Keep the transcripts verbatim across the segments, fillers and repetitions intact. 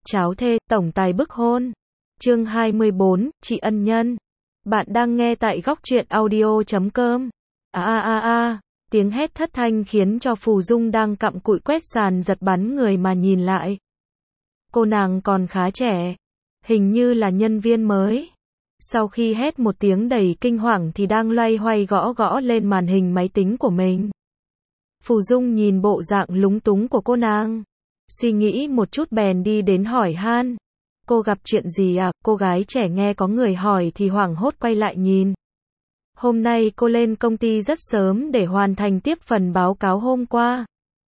Cháo thê, tổng tài bức hôn. Chương hai mươi bốn, chị ân nhân. Bạn đang nghe tại góc truyện audio chấm com. A a a a, tiếng hét thất thanh khiến cho Phù Dung đang cặm cụi quét sàn giật bắn người mà nhìn lại. Cô nàng còn khá trẻ, hình như là nhân viên mới. Sau khi hét một tiếng đầy kinh hoàng thì đang loay hoay gõ gõ lên màn hình máy tính của mình. Phù Dung nhìn bộ dạng lúng túng của cô nàng, suy nghĩ một chút bèn đi đến hỏi han. Cô gặp chuyện gì à? Cô gái trẻ nghe có người hỏi thì hoảng hốt quay lại nhìn. Hôm nay cô lên công ty rất sớm để hoàn thành tiếp phần báo cáo hôm qua.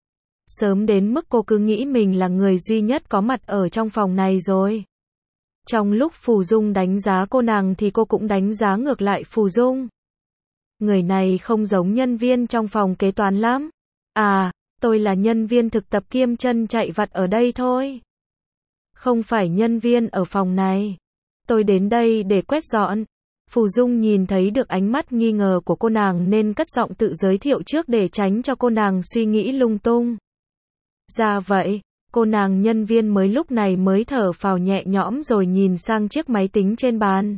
Sớm đến mức cô cứ nghĩ mình là người duy nhất có mặt ở trong phòng này rồi. Trong lúc Phù Dung đánh giá cô nàng thì cô cũng đánh giá ngược lại Phù Dung. Người này không giống nhân viên trong phòng kế toán lắm. À, tôi là nhân viên thực tập kiêm chân chạy vặt ở đây thôi. Không phải nhân viên ở phòng này. Tôi đến đây để quét dọn. Phù Dung nhìn thấy được ánh mắt nghi ngờ của cô nàng nên cất giọng tự giới thiệu trước để tránh cho cô nàng suy nghĩ lung tung. Ra vậy, cô nàng nhân viên mới lúc này mới thở phào nhẹ nhõm rồi nhìn sang chiếc máy tính trên bàn.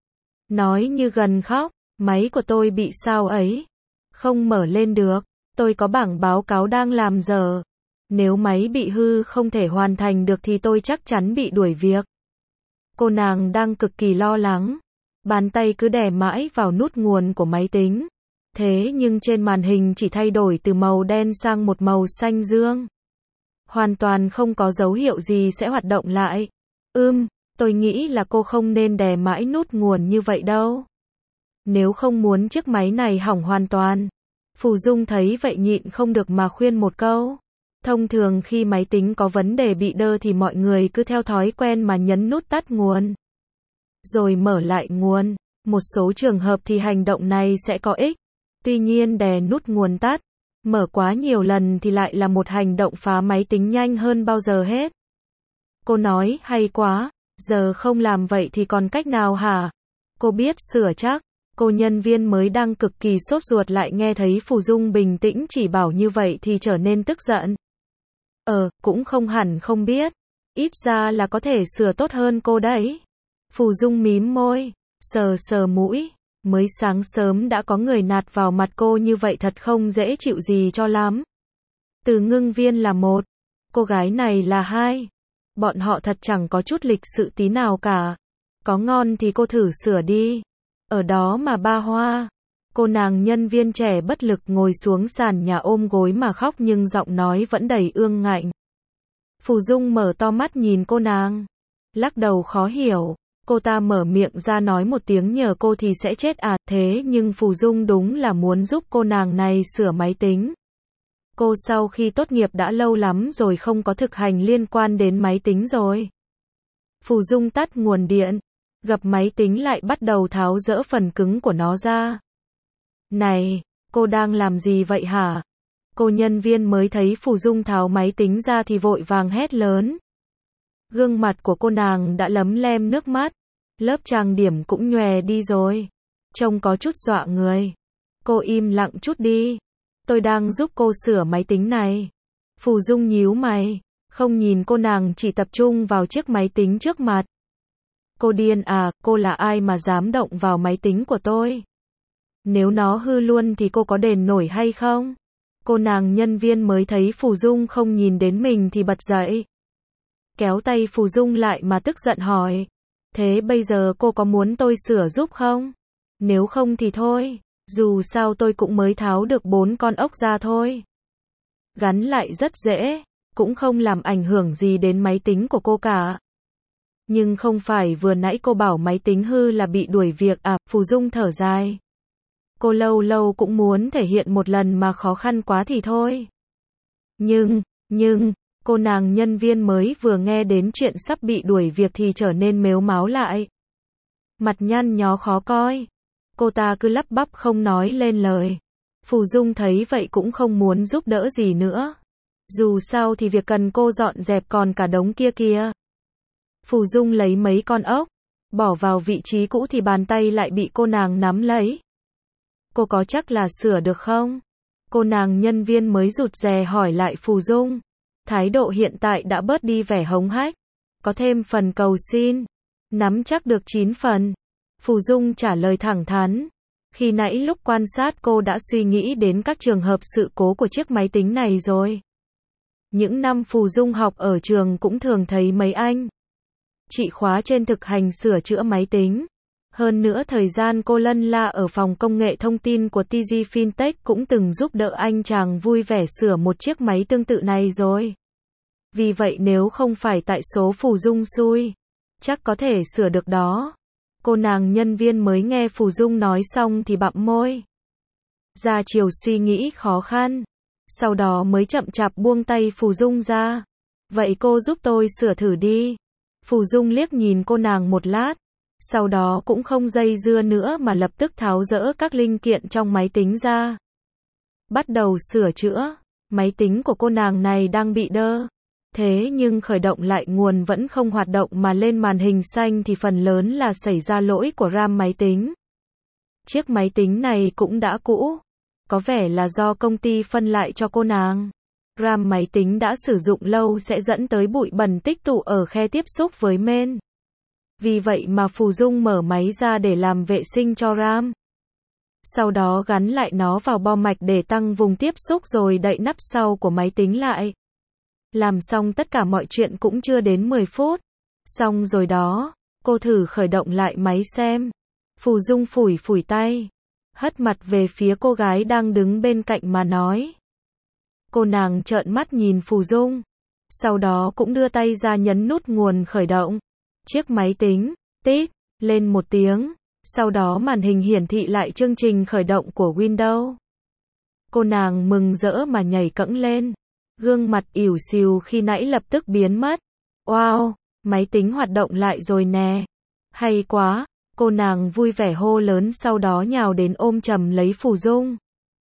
Nói như gần khóc, máy của tôi bị sao ấy? Không mở lên được, tôi có bảng báo cáo đang làm dở. Nếu máy bị hư không thể hoàn thành được thì tôi chắc chắn bị đuổi việc. Cô nàng đang cực kỳ lo lắng. Bàn tay cứ đè mãi vào nút nguồn của máy tính. Thế nhưng trên màn hình chỉ thay đổi từ màu đen sang một màu xanh dương. Hoàn toàn không có dấu hiệu gì sẽ hoạt động lại. Ừm, tôi nghĩ là cô không nên đè mãi nút nguồn như vậy đâu. Nếu không muốn chiếc máy này hỏng hoàn toàn. Phù Dung thấy vậy nhịn không được mà khuyên một câu. Thông thường khi máy tính có vấn đề bị đơ thì mọi người cứ theo thói quen mà nhấn nút tắt nguồn. Rồi mở lại nguồn. Một số trường hợp thì hành động này sẽ có ích. Tuy nhiên đè nút nguồn tắt, mở quá nhiều lần thì lại là một hành động phá máy tính nhanh hơn bao giờ hết. Cô nói hay quá, giờ không làm vậy thì còn cách nào hả? Cô biết sửa chắc. Cô nhân viên mới đang cực kỳ sốt ruột lại nghe thấy Phù Dung bình tĩnh chỉ bảo như vậy thì trở nên tức giận. Ờ, cũng không hẳn không biết. Ít ra là có thể sửa tốt hơn cô đấy. Phù Dung mím môi, sờ sờ mũi. Mới sáng sớm đã có người nạt vào mặt cô như vậy thật không dễ chịu gì cho lắm. Từ Ngưng Viên là một, cô gái này là hai. Bọn họ thật chẳng có chút lịch sự tí nào cả. Có ngon thì cô thử sửa đi. Ở đó mà ba hoa. Cô nàng nhân viên trẻ bất lực ngồi xuống sàn nhà ôm gối mà khóc nhưng giọng nói vẫn đầy ương ngạnh. Phù Dung mở to mắt nhìn cô nàng. Lắc đầu khó hiểu. Cô ta mở miệng ra nói một tiếng nhờ cô thì sẽ chết à, thế nhưng Phù Dung đúng là muốn giúp cô nàng này sửa máy tính. Cô sau khi tốt nghiệp đã lâu lắm rồi không có thực hành liên quan đến máy tính rồi. Phù Dung tắt nguồn điện, gập máy tính lại bắt đầu tháo dỡ phần cứng của nó ra. Này, cô đang làm gì vậy hả? Cô nhân viên mới thấy Phù Dung tháo máy tính ra thì vội vàng hét lớn. Gương mặt của cô nàng đã lấm lem nước mắt. Lớp trang điểm cũng nhòe đi rồi. Trông có chút dọa người. Cô im lặng chút đi. Tôi đang giúp cô sửa máy tính này. Phù Dung nhíu mày. Không nhìn cô nàng chỉ tập trung vào chiếc máy tính trước mặt. Cô điên à, cô là ai mà dám động vào máy tính của tôi? Nếu nó hư luôn thì cô có đền nổi hay không? Cô nàng nhân viên mới thấy Phù Dung không nhìn đến mình thì bật dậy. Kéo tay Phù Dung lại mà tức giận hỏi. Thế bây giờ cô có muốn tôi sửa giúp không? Nếu không thì thôi, dù sao tôi cũng mới tháo được bốn con ốc ra thôi. Gắn lại rất dễ, cũng không làm ảnh hưởng gì đến máy tính của cô cả. Nhưng không phải vừa nãy cô bảo máy tính hư là bị đuổi việc à? Phù Dung thở dài. Cô lâu lâu cũng muốn thể hiện một lần mà khó khăn quá thì thôi. Nhưng, nhưng... Cô nàng nhân viên mới vừa nghe đến chuyện sắp bị đuổi việc thì trở nên mếu máo lại. Mặt nhăn nhó khó coi. Cô ta cứ lắp bắp không nói lên lời. Phù Dung thấy vậy cũng không muốn giúp đỡ gì nữa. Dù sao thì việc cần cô dọn dẹp còn cả đống kia kia. Phù Dung lấy mấy con ốc, bỏ vào vị trí cũ thì bàn tay lại bị cô nàng nắm lấy. Cô có chắc là sửa được không? Cô nàng nhân viên mới rụt rè hỏi lại Phù Dung. Thái độ hiện tại đã bớt đi vẻ hống hách. Có thêm phần cầu xin. Nắm chắc được chín phần. Phù Dung trả lời thẳng thắn. Khi nãy lúc quan sát cô đã suy nghĩ đến các trường hợp sự cố của chiếc máy tính này rồi. Những năm Phù Dung học ở trường cũng thường thấy mấy anh chị khóa trên thực hành sửa chữa máy tính. Hơn nữa thời gian cô lân la ở phòng công nghệ thông tin của tê giê Fintech cũng từng giúp đỡ anh chàng vui vẻ sửa một chiếc máy tương tự này rồi. Vì vậy nếu không phải tại số Phù Dung xui, chắc có thể sửa được đó. Cô nàng nhân viên mới nghe Phù Dung nói xong thì bặm môi. Ra chiều suy nghĩ khó khăn. Sau đó mới chậm chạp buông tay Phù Dung ra. Vậy cô giúp tôi sửa thử đi. Phù Dung liếc nhìn cô nàng một lát. Sau đó cũng không dây dưa nữa mà lập tức tháo dỡ các linh kiện trong máy tính ra. Bắt đầu sửa chữa. Máy tính của cô nàng này đang bị đơ. Thế nhưng khởi động lại nguồn vẫn không hoạt động mà lên màn hình xanh thì phần lớn là xảy ra lỗi của RAM máy tính. Chiếc máy tính này cũng đã cũ. Có vẻ là do công ty phân lại cho cô nàng. RAM máy tính đã sử dụng lâu sẽ dẫn tới bụi bẩn tích tụ ở khe tiếp xúc với main. Vì vậy mà Phù Dung mở máy ra để làm vệ sinh cho RAM. Sau đó gắn lại nó vào bo mạch để tăng vùng tiếp xúc rồi đậy nắp sau của máy tính lại. Làm xong tất cả mọi chuyện cũng chưa đến mười phút. Xong rồi đó, cô thử khởi động lại máy xem. Phù Dung phủi phủi tay, hất mặt về phía cô gái đang đứng bên cạnh mà nói. Cô nàng trợn mắt nhìn Phù Dung. Sau đó cũng đưa tay ra nhấn nút nguồn khởi động. Chiếc máy tính, tít, lên một tiếng. Sau đó màn hình hiển thị lại chương trình khởi động của Windows. Cô nàng mừng rỡ mà nhảy cẫng lên. Gương mặt ỉu xìu khi nãy lập tức biến mất. Wow, máy tính hoạt động lại rồi nè. Hay quá, cô nàng vui vẻ hô lớn sau đó nhào đến ôm chầm lấy Phù Dung.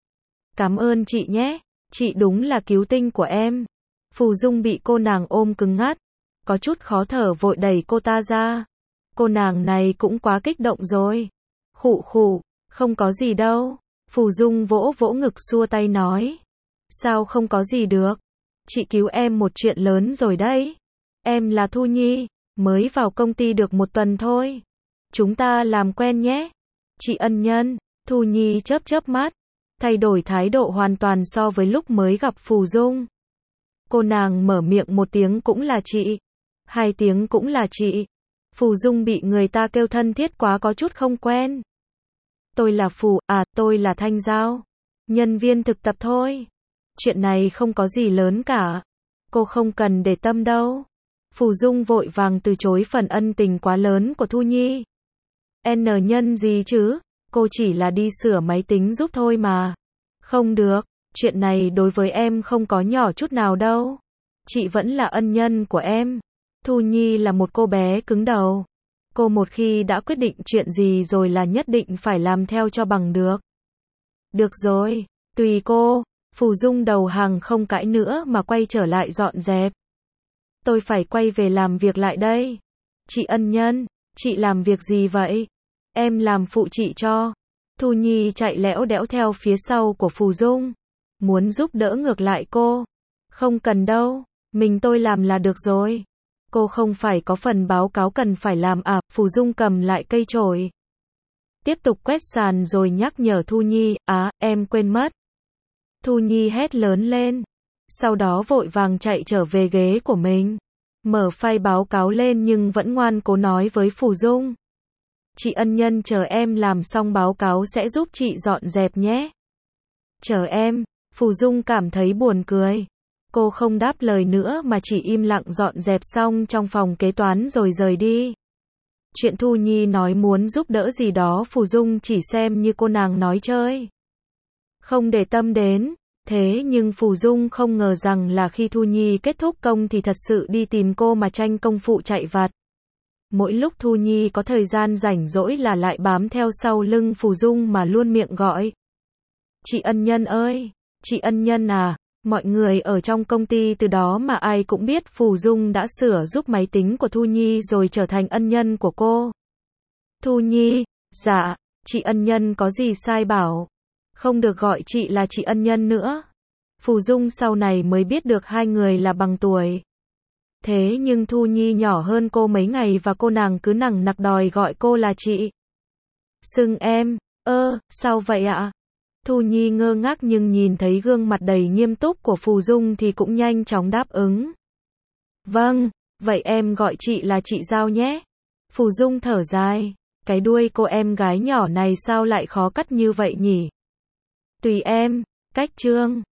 Cảm ơn chị nhé, chị đúng là cứu tinh của em. Phù Dung bị cô nàng ôm cứng ngắc, có chút khó thở vội đẩy cô ta ra. Cô nàng này cũng quá kích động rồi. Khụ khụ, không có gì đâu. Phù Dung vỗ vỗ ngực xua tay nói. Sao không có gì được? Chị cứu em một chuyện lớn rồi đấy. Em là Thu Nhi, mới vào công ty được một tuần thôi. Chúng ta làm quen nhé. Chị ân nhân. Thu Nhi chớp chớp mắt, thay đổi thái độ hoàn toàn so với lúc mới gặp Phù Dung. Cô nàng mở miệng một tiếng cũng là chị, hai tiếng cũng là chị. Phù Dung bị người ta kêu thân thiết quá có chút không quen. Tôi là Phù, à tôi là Thanh Giao. Nhân viên thực tập thôi. Chuyện này không có gì lớn cả. Cô không cần để tâm đâu. Phù Dung vội vàng từ chối phần ân tình quá lớn của Thu Nhi. N nhân gì chứ? Cô chỉ là đi sửa máy tính giúp thôi mà. Không được, chuyện này đối với em không có nhỏ chút nào đâu. Chị vẫn là ân nhân của em. Thu Nhi là một cô bé cứng đầu. Cô một khi đã quyết định chuyện gì rồi là nhất định phải làm theo cho bằng được. Được rồi, tùy cô. Phù Dung đầu hàng không cãi nữa mà quay trở lại dọn dẹp. Tôi phải quay về làm việc lại đây. Chị ân nhân, chị làm việc gì vậy? Em làm phụ chị cho. Thu Nhi chạy lẽo đẽo theo phía sau của Phù Dung. Muốn giúp đỡ ngược lại cô. Không cần đâu, mình tôi làm là được rồi. Cô không phải có phần báo cáo cần phải làm à? Phù Dung cầm lại cây chổi. Tiếp tục quét sàn rồi nhắc nhở Thu Nhi, á, em quên mất. Thu Nhi hét lớn lên. Sau đó vội vàng chạy trở về ghế của mình. Mở file báo cáo lên nhưng vẫn ngoan cố nói với Phù Dung. Chị ân nhân chờ em làm xong báo cáo sẽ giúp chị dọn dẹp nhé. Chờ em. Phù Dung cảm thấy buồn cười. Cô không đáp lời nữa mà chỉ im lặng dọn dẹp xong trong phòng kế toán rồi rời đi. Chuyện Thu Nhi nói muốn giúp đỡ gì đó Phù Dung chỉ xem như cô nàng nói chơi. Không để tâm đến. Thế nhưng Phù Dung không ngờ rằng là khi Thu Nhi kết thúc công thì thật sự đi tìm cô mà tranh công phụ chạy vặt. Mỗi lúc Thu Nhi có thời gian rảnh rỗi là lại bám theo sau lưng Phù Dung mà luôn miệng gọi. Chị ân nhân ơi, chị ân nhân à, mọi người ở trong công ty từ đó mà ai cũng biết Phù Dung đã sửa giúp máy tính của Thu Nhi rồi trở thành ân nhân của cô. Thu Nhi, dạ, chị ân nhân có gì sai bảo. Không được gọi chị là chị ân nhân nữa. Phù Dung sau này mới biết được hai người là bằng tuổi. Thế nhưng Thu Nhi nhỏ hơn cô mấy ngày và cô nàng cứ nằng nặc đòi gọi cô là chị. Xưng em, ơ, sao vậy ạ? Thu Nhi ngơ ngác nhưng nhìn thấy gương mặt đầy nghiêm túc của Phù Dung thì cũng nhanh chóng đáp ứng. Vâng, vậy em gọi chị là chị Giao nhé. Phù Dung thở dài, cái đuôi cô em gái nhỏ này sao lại khó cắt như vậy nhỉ? Tùy em, cách Trương.